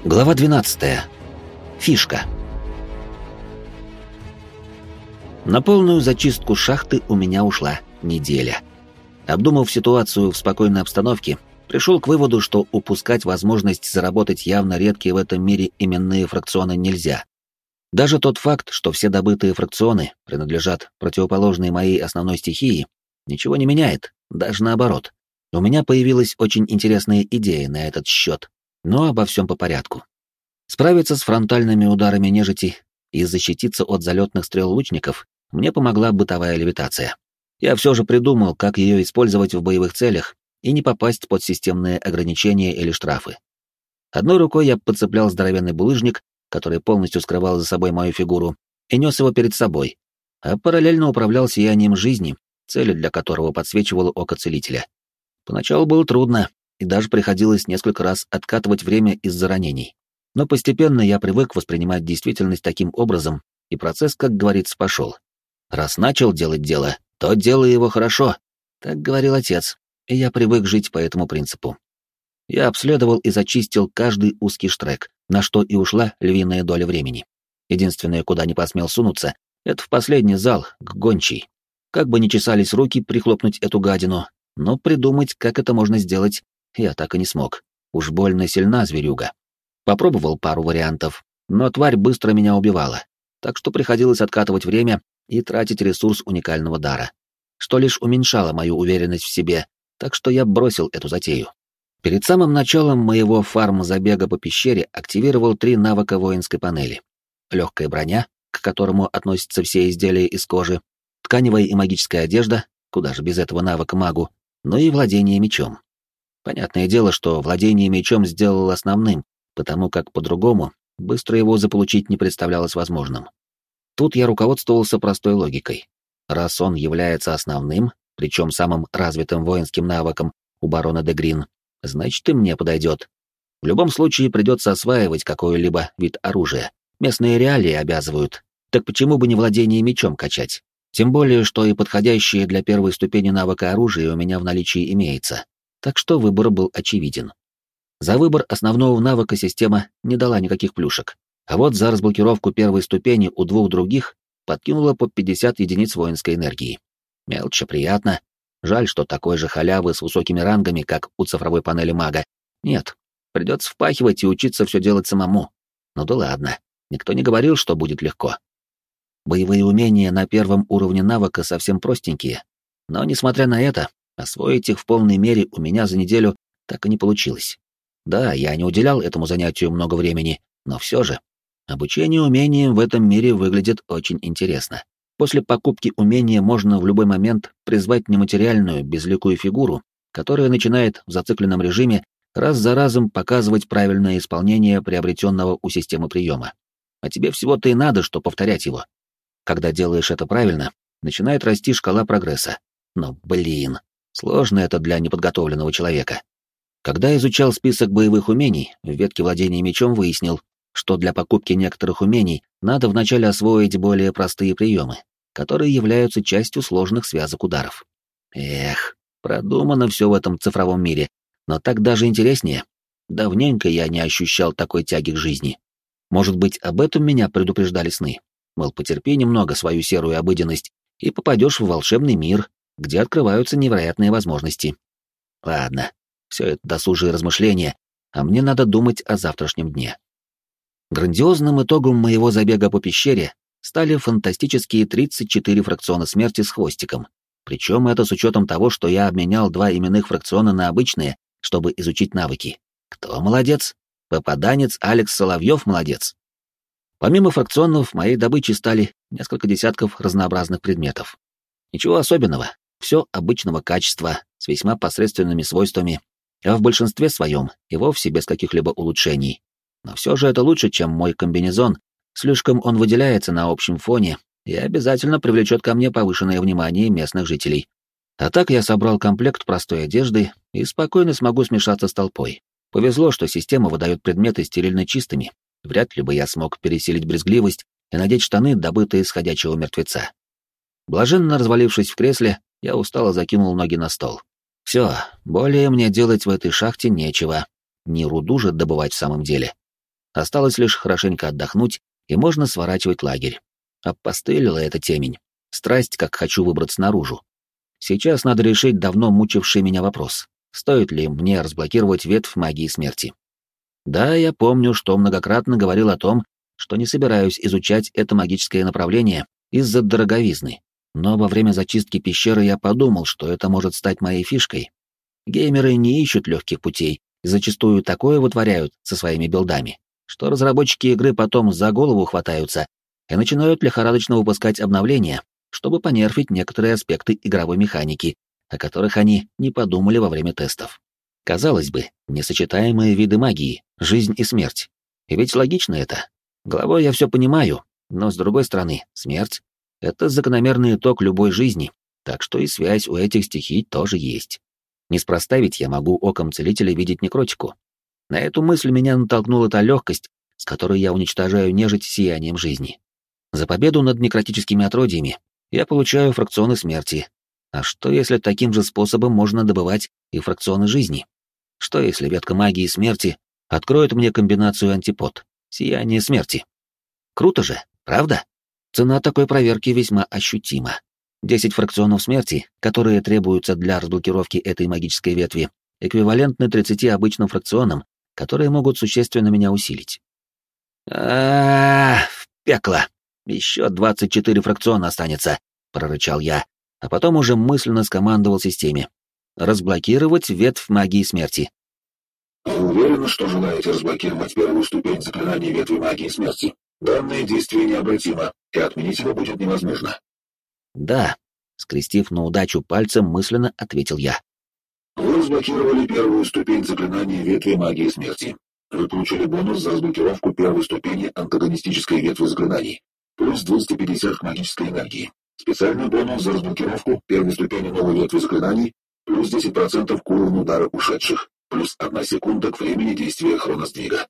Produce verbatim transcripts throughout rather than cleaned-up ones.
Глава двенадцатая. Фишка. На полную зачистку шахты у меня ушла неделя. Обдумав ситуацию в спокойной обстановке, пришел к выводу, что упускать возможность заработать явно редкие в этом мире именные фракционы нельзя. Даже тот факт, что все добытые фракционы принадлежат противоположной моей основной стихии, ничего не меняет, даже наоборот. У меня появилась очень интересная идея на этот счет. Но обо всем по порядку. Справиться с фронтальными ударами нежити и защититься от залетных стрел лучников мне помогла бытовая левитация. Я все же придумал, как ее использовать в боевых целях и не попасть под системные ограничения или штрафы. Одной рукой я подцеплял здоровенный булыжник, который полностью скрывал за собой мою фигуру, и нес его перед собой, а параллельно управлял сиянием жизни, целью для которого подсвечивало око целителя. Поначалу было трудно, и даже приходилось несколько раз откатывать время из-за ранений. Но постепенно я привык воспринимать действительность таким образом, и процесс, как говорится, пошел. Раз начал делать дело, то делай его хорошо, так говорил отец, и я привык жить по этому принципу. Я обследовал и зачистил каждый узкий штрек, на что и ушла львиная доля времени. Единственное, куда не посмел сунуться, это в последний зал, к гончей. Как бы ни чесались руки прихлопнуть эту гадину, но придумать, как это можно сделать, я так и не смог. Уж больно сильна зверюга. Попробовал пару вариантов, но тварь быстро меня убивала, так что приходилось откатывать время и тратить ресурс уникального дара, что лишь уменьшало мою уверенность в себе, так что я бросил эту затею. Перед самым началом моего фарм-забега по пещере активировал три навыка воинской панели. Легкая броня, к которому относятся все изделия из кожи, тканевая и магическая одежда, куда же без этого навыка магу, но и владение мечом. Понятное дело, что владение мечом сделал основным, потому как по-другому быстро его заполучить не представлялось возможным. Тут я руководствовался простой логикой. Раз он является основным, причем самым развитым воинским навыком у барона де Грин, значит и мне подойдет. В любом случае придется осваивать какой-либо вид оружия. Местные реалии обязывают. Так почему бы не владение мечом качать? Тем более, что и подходящее для первой ступени навыка оружия у меня в наличии имеется. Так что выбор был очевиден. За выбор основного навыка система не дала никаких плюшек, а вот за разблокировку первой ступени у двух других подкинула по пятьдесят единиц воинской энергии. Мелочь, приятно. Жаль, что такой же халявы с высокими рангами, как у цифровой панели мага, нет. Придется впахивать и учиться все делать самому. Ну да ладно, никто не говорил, что будет легко. Боевые умения на первом уровне навыка совсем простенькие, но, несмотря на это, освоить их в полной мере у меня за неделю так и не получилось. Да, я не уделял этому занятию много времени, но все же. Обучение умениям в этом мире выглядит очень интересно. После покупки умения можно в любой момент призвать нематериальную, безликую фигуру, которая начинает в зацикленном режиме раз за разом показывать правильное исполнение приобретенного у системы приема. А тебе всего-то и надо, что повторять его. Когда делаешь это правильно, начинает расти шкала прогресса. Но, блин, сложно это для неподготовленного человека. Когда изучал список боевых умений, в ветке владения мечом выяснил, что для покупки некоторых умений надо вначале освоить более простые приемы, которые являются частью сложных связок ударов. Эх, продумано все в этом цифровом мире, но так даже интереснее. Давненько я не ощущал такой тяги к жизни. Может быть, об этом меня предупреждали сны? Мол, потерпи немного свою серую обыденность и попадешь в волшебный мир, где открываются невероятные возможности. Ладно, все это досужие размышления, а мне надо думать о завтрашнем дне. Грандиозным итогом моего забега по пещере стали фантастические тридцать четыре фракциона смерти с хвостиком. Причем это с учетом того, что я обменял два именных фракциона на обычные, чтобы изучить навыки. Кто молодец? Попаданец Алекс Соловьев молодец. Помимо фракционов, моей добычей стали несколько десятков разнообразных предметов. Ничего особенного, все обычного качества, с весьма посредственными свойствами, а в большинстве своем и вовсе без каких-либо улучшений. Но все же это лучше, чем мой комбинезон, слишком он выделяется на общем фоне и обязательно привлечет ко мне повышенное внимание местных жителей. А так я собрал комплект простой одежды и спокойно смогу смешаться с толпой. Повезло, что система выдает предметы стерильно чистыми. Вряд ли бы я смог пересилить брезгливость и надеть штаны, добытые из ходячего мертвеца. Блаженно развалившись в кресле, я устало закинул ноги на стол. Все, более мне делать в этой шахте нечего. Не руду же добывать в самом деле. Осталось лишь хорошенько отдохнуть, и можно сворачивать лагерь. Опостылила эта темень. Страсть, как хочу выбраться наружу. Сейчас надо решить давно мучивший меня вопрос. Стоит ли мне разблокировать ветвь магии смерти? Да, я помню, что многократно говорил о том, что не собираюсь изучать это магическое направление из-за дороговизны. Но во время зачистки пещеры я подумал, что это может стать моей фишкой. Геймеры не ищут легких путей и зачастую такое вытворяют со своими билдами, что разработчики игры потом за голову хватаются и начинают лихорадочно выпускать обновления, чтобы понерфить некоторые аспекты игровой механики, о которых они не подумали во время тестов. Казалось бы, несочетаемые виды магии, жизнь и смерть. И ведь логично это. Головой я все понимаю, но с другой стороны, смерть — это закономерный итог любой жизни, так что и связь у этих стихий тоже есть. Неспроста ведь я могу оком целителя видеть некротику. На эту мысль меня натолкнула та легкость, с которой я уничтожаю нежить сиянием жизни. За победу над некротическими отродьями я получаю фракционы смерти. А что, если таким же способом можно добывать и фракционы жизни? Что, если ветка магии смерти откроет мне комбинацию антипод — сияние смерти? Круто же, правда? Цена такой проверки весьма ощутима. Десять фракционов смерти, которые требуются для разблокировки этой магической ветви, эквивалентны тридцати обычным фракционам, которые могут существенно меня усилить. а в пекло! Еще двадцать четыре фракциона останется, — прорычал я, а потом уже мысленно скомандовал системе. Разблокировать ветвь магии смерти. Вы уверены, что желаете разблокировать первую ступень заклинания ветви магии смерти? Данное действие необратимо, и отменить его будет невозможно. Да, скрестив на удачу пальцем, мысленно ответил я. Вы разблокировали первую ступень заклинания ветви магии смерти. Вы получили бонус за разблокировку первой ступени антагонистической ветви заклинаний. Плюс двести пятьдесят к магической энергии. Специальный бонус за разблокировку первой ступени новой ветви заклинаний. Плюс десять процентов к уровню удара ушедших. Плюс одна секунда к времени действия хроносдвига.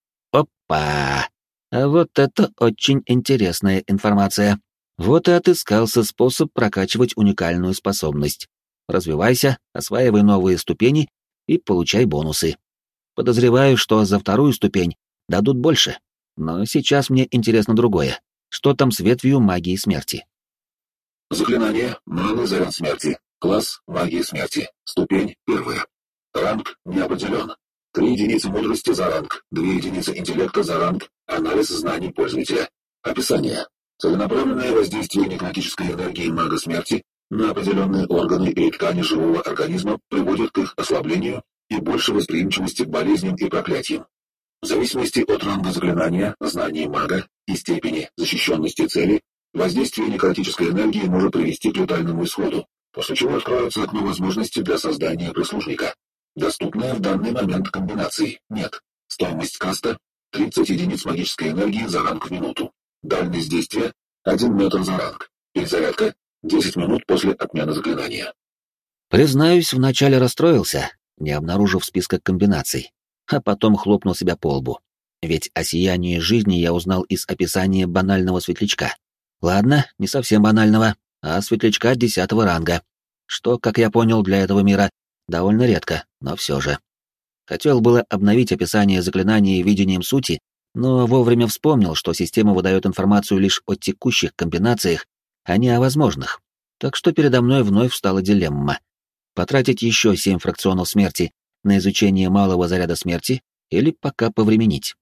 Опа! А вот это очень интересная информация. Вот и отыскался способ прокачивать уникальную способность. Развивайся, осваивай новые ступени и получай бонусы. Подозреваю, что за вторую ступень дадут больше. Но сейчас мне интересно другое. Что там с ветвью магии смерти? Заклинание «Малый заряд смерти». Класс «Магия смерти». Ступень первая. Ранг не определен. Три единицы мудрости за ранг, две единицы интеллекта за ранг, анализ знаний пользователя. Описание. Целенаправленное воздействие некротической энергии мага смерти на определенные органы и ткани живого организма приводит к их ослаблению и большей восприимчивости к болезням и проклятиям. В зависимости от ранга заклинания, знаний мага и степени защищенности цели, воздействие некротической энергии может привести к летальному исходу, после чего откроется окно возможностей для создания прислужника. Доступная в данный момент комбинации нет. Стоимость каста — тридцать единиц магической энергии за ранг в минуту. Дальность действия — один метр за ранг. Перезарядка — десять минут после отмены заклинания. Признаюсь, вначале расстроился, не обнаружив списка комбинаций, а потом хлопнул себя по лбу. Ведь о сиянии жизни я узнал из описания банального светлячка. Ладно, не совсем банального, а светлячка десятого ранга, что, как я понял, для этого мира довольно редко, но все же. Хотел было обновить описание заклинания видением сути, но вовремя вспомнил, что система выдает информацию лишь о текущих комбинациях, а не о возможных. Так что передо мной вновь встала дилемма. Потратить еще семь фракционов смерти на изучение малого заряда смерти или пока повременить.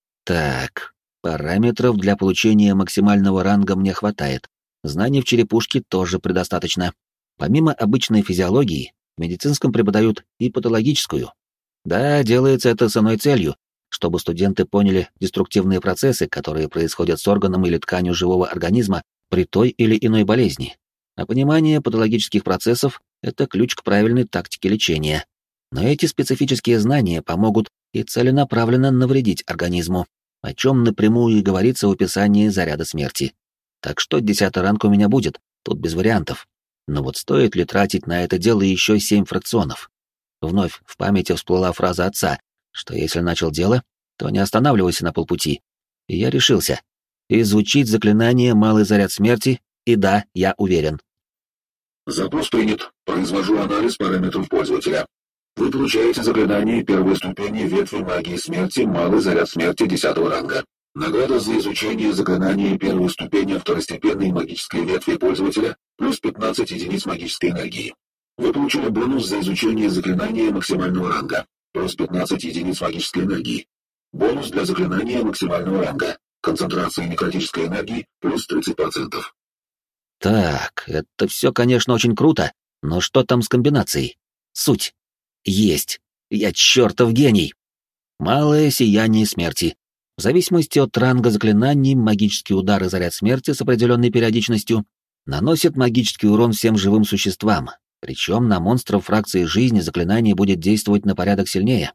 Так, параметров для получения максимального ранга мне хватает. Знаний в черепушке тоже предостаточно. Помимо обычной физиологии, в медицинском преподают и патологическую. Да, делается это с иной целью, чтобы студенты поняли деструктивные процессы, которые происходят с органом или тканью живого организма при той или иной болезни. А понимание патологических процессов — это ключ к правильной тактике лечения. Но эти специфические знания помогут и целенаправленно навредить организму, о чем напрямую и говорится в описании заряда смерти. Так что десятый ранг у меня будет, тут без вариантов. Но вот стоит ли тратить на это дело еще семь фракционов? Вновь в памяти всплыла фраза отца, что если начал дело, то не останавливайся на полпути. И я решился. Изучить заклинание «Малый заряд смерти», и да, я уверен. Запрос принят. Произвожу анализ параметров пользователя. Вы получаете заклинание первой ступени ветви магии смерти «Малый заряд смерти» десятого ранга. Награда за изучение заклинания первой ступени второстепенной магической ветви пользователя плюс пятнадцать единиц магической энергии. Вы получили бонус за изучение заклинания максимального ранга плюс пятнадцать единиц магической энергии. Бонус для заклинания максимального ранга. Концентрация некротической энергии плюс тридцать процентов. Так, это все, конечно, очень круто, но что там с комбинацией? Суть. Есть. Я чертов гений. Малое сияние смерти. В зависимости от ранга заклинаний, магический удар и заряд смерти с определенной периодичностью наносит магический урон всем живым существам, причем на монстров фракции жизни заклинание будет действовать на порядок сильнее.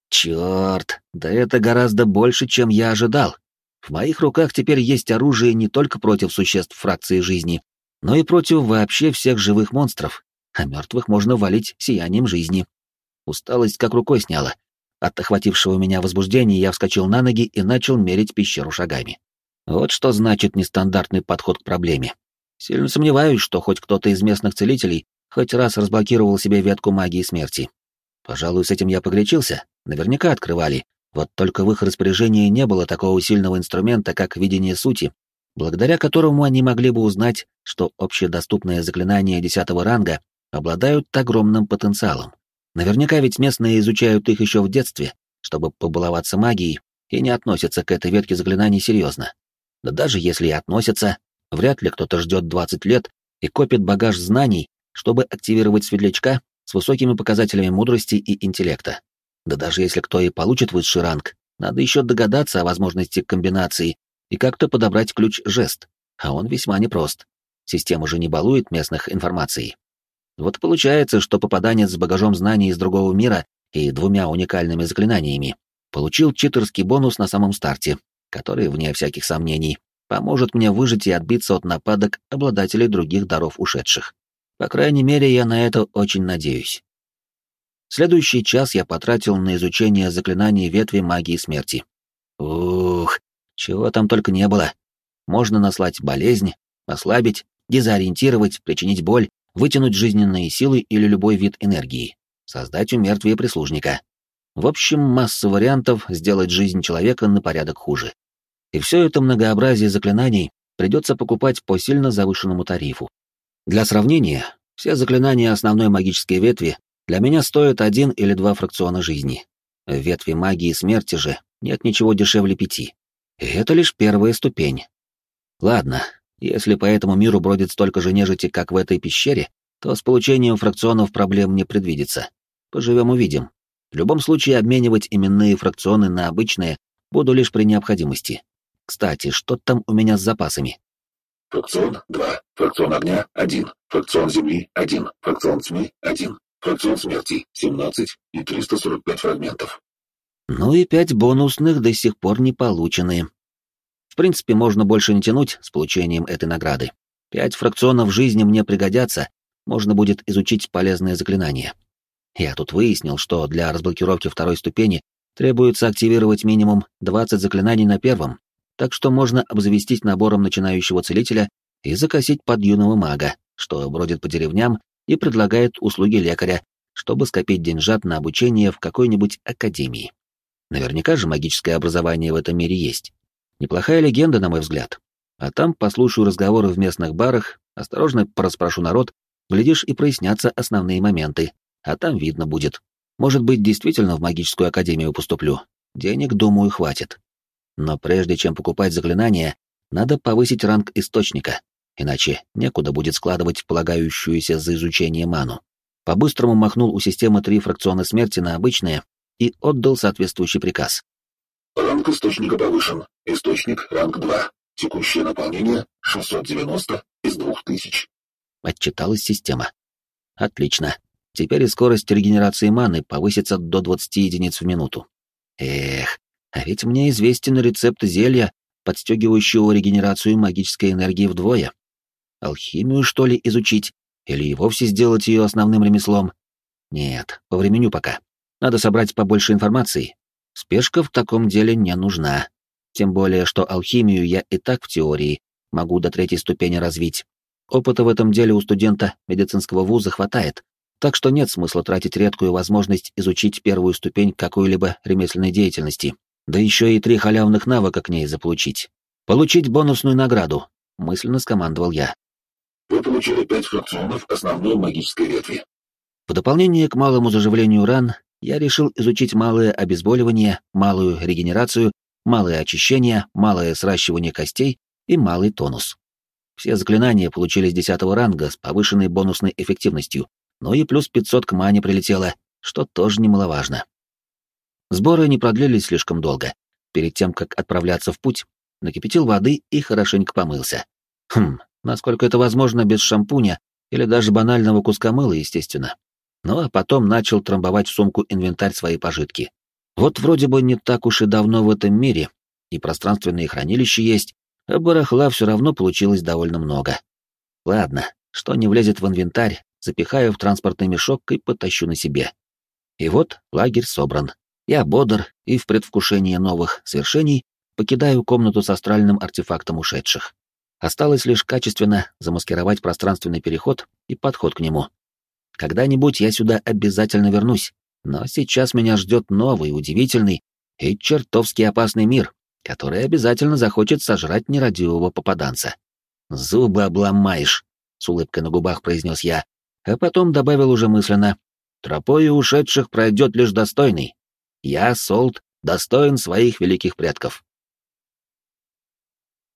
Черт, да это гораздо больше, чем я ожидал. В моих руках теперь есть оружие не только против существ фракции жизни, но и против вообще всех живых монстров, а мертвых можно валить сиянием жизни. Усталость как рукой сняла. От охватившего меня возбуждения я вскочил на ноги и начал мерить пещеру шагами. Вот что значит нестандартный подход к проблеме. Сильно сомневаюсь, что хоть кто-то из местных целителей хоть раз разблокировал себе ветку магии смерти. Пожалуй, с этим я погорячился, наверняка открывали, вот только в их распоряжении не было такого сильного инструмента, как видение сути, благодаря которому они могли бы узнать, что общедоступные заклинания десятого ранга обладают огромным потенциалом. Наверняка ведь местные изучают их еще в детстве, чтобы побаловаться магией, и не относятся к этой ветке заклинаний серьезно. Да даже если и относятся, вряд ли кто-то ждет двадцать лет и копит багаж знаний, чтобы активировать светлячка с высокими показателями мудрости и интеллекта. Да даже если кто и получит высший ранг, надо еще догадаться о возможности комбинации и как-то подобрать ключ-жест, а он весьма непрост. Система же не балует местных информацией. Вот получается, что попаданец с багажом знаний из другого мира и двумя уникальными заклинаниями получил читерский бонус на самом старте, который, вне всяких сомнений, поможет мне выжить и отбиться от нападок обладателей других даров ушедших. По крайней мере, я на это очень надеюсь. Следующий час я потратил на изучение заклинаний ветви магии смерти. Ух, чего там только не было. Можно наслать болезнь, ослабить, дезориентировать, причинить боль, вытянуть жизненные силы или любой вид энергии, создать у мертвия прислужника. В общем, масса вариантов сделать жизнь человека на порядок хуже. И все это многообразие заклинаний придется покупать по сильно завышенному тарифу. Для сравнения, все заклинания основной магической ветви для меня стоят один или два фракциона жизни. В ветви магии смерти же нет ничего дешевле пяти. И это лишь первая ступень. Ладно, если по этому миру бродит столько же нежити, как в этой пещере, то с получением фракционов проблем не предвидится. Поживем-увидим. В любом случае, обменивать именные фракционы на обычные буду лишь при необходимости. Кстати, что там у меня с запасами? Фракцион два, фракцион огня один, фракцион земли один, фракцион тьмы один, фракцион смерти семнадцать и триста сорок пять фрагментов. Ну и пять бонусных до сих пор не получены. В принципе, можно больше не тянуть с получением этой награды. Пять фракционов жизни мне пригодятся, можно будет изучить полезные заклинания. Я тут выяснил, что для разблокировки второй ступени требуется активировать минимум двадцать заклинаний на первом, так что можно обзавестись набором начинающего целителя и закосить под юного мага, что бродит по деревням и предлагает услуги лекаря, чтобы скопить деньжат на обучение в какой-нибудь академии. Наверняка же магическое образование в этом мире есть. Неплохая легенда, на мой взгляд. А там послушаю разговоры в местных барах, осторожно порасспрошу народ, глядишь, и прояснятся основные моменты, а там видно будет. Может быть, действительно в магическую академию поступлю. Денег, думаю, хватит. Но прежде чем покупать заклинания, надо повысить ранг источника, иначе некуда будет складывать полагающуюся за изучение ману. По-быстрому махнул у системы три фракциона смерти на обычные и отдал соответствующий приказ. Ранг источника повышен. Источник ранг два. Текущее наполнение шестьсот девяносто из двух тысяч. Отчиталась система. Отлично. Теперь и скорость регенерации маны повысится до двадцати единиц в минуту. Эх, а ведь мне известен рецепт зелья, подстегивающего регенерацию магической энергии вдвое. Алхимию, что ли, изучить? Или и вовсе сделать ее основным ремеслом? Нет, повременю пока. Надо собрать побольше информации. Спешка в таком деле не нужна. Тем более, что алхимию я и так в теории могу до третьей ступени развить. Опыта в этом деле у студента медицинского вуза хватает, Так что нет смысла тратить редкую возможность изучить первую ступень какой-либо ремесленной деятельности, да еще и три халявных навыка к ней заполучить. Получить бонусную награду, мысленно скомандовал я. Вы получили пять фракционов основной магической ветви. В дополнение к малому заживлению ран, я решил изучить малое обезболивание, малую регенерацию, малое очищение, малое сращивание костей и малый тонус. Все заклинания получились десятого ранга с повышенной бонусной эффективностью, ну и плюс пятьсот к мане прилетело, что тоже немаловажно. Сборы не продлились слишком долго. Перед тем, как отправляться в путь, накипятил воды и хорошенько помылся. Хм, насколько это возможно без шампуня или даже банального куска мыла, естественно. Ну а потом начал трамбовать в сумку инвентарь свои пожитки. Вот вроде бы не так уж и давно в этом мире, и пространственные хранилища есть, а барахла все равно получилось довольно много. Ладно, что не влезет в инвентарь, запихаю в транспортный мешок и потащу на себе. И вот лагерь собран. Я бодр и в предвкушении новых свершений покидаю комнату с астральным артефактом ушедших. Осталось лишь качественно замаскировать пространственный переход и подход к нему. Когда-нибудь я сюда обязательно вернусь, но сейчас меня ждет новый, удивительный и чертовски опасный мир, который обязательно захочет сожрать нерадивого попаданца. «Зубы обломаешь», — с улыбкой на губах произнес я, а потом добавил уже мысленно: «Тропою ушедших пройдет лишь достойный. Я, Солт, достоин своих великих предков».